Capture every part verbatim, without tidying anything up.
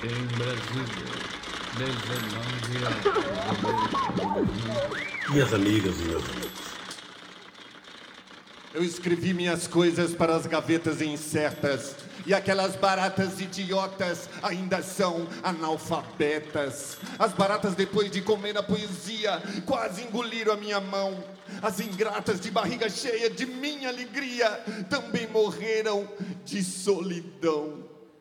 em Brasília, dezenove a... Minhas amigas e meus amigos. Eu escrevi minhas coisas para as gavetas incertas, e aquelas baratas idiotas ainda são analfabetas. As baratas, depois de comer a poesia, quase engoliram a minha mão. As ingratas, de barriga cheia de minha alegria, também morreram de solidão.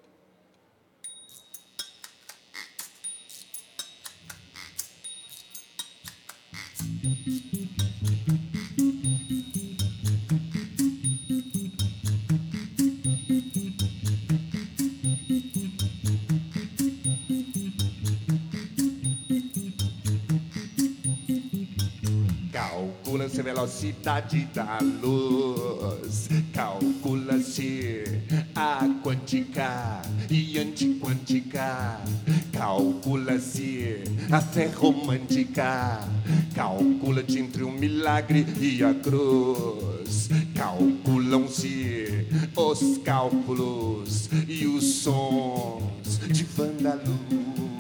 Calcula-se a velocidade da luz, calcula-se a quântica e antiquântica, calcula-se a fé romântica, calcula-te entre o milagre e a cruz, calculam-se os cálculos e os sons de Vândalu.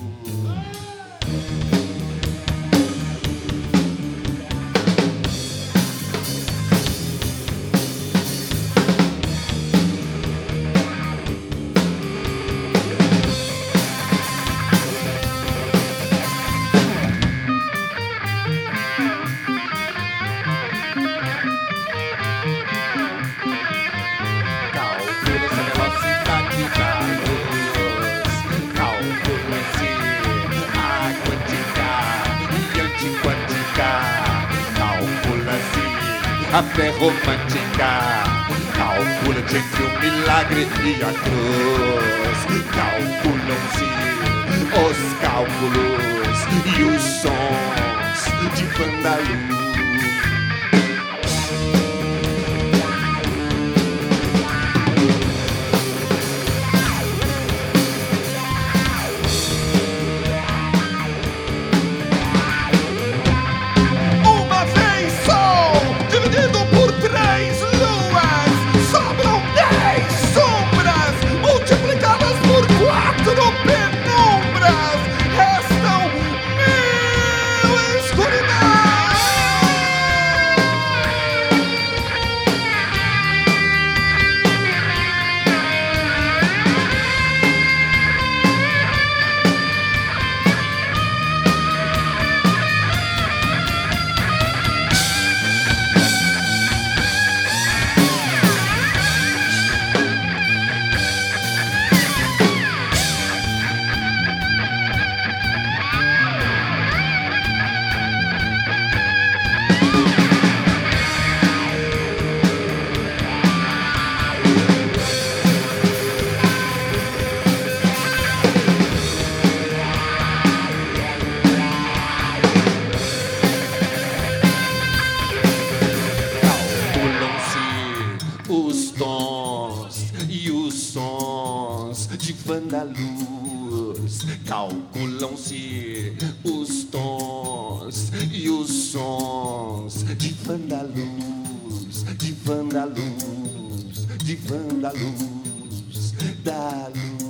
A fé romântica, calcula-te entre o milagre e a cruz, calculam-se os cálculos e os sons de Vândalu. Os tons e os sons de Vândalus, calculam-se os tons e os sons de Vândalus, de Vândalus, de Vândalus, da luz.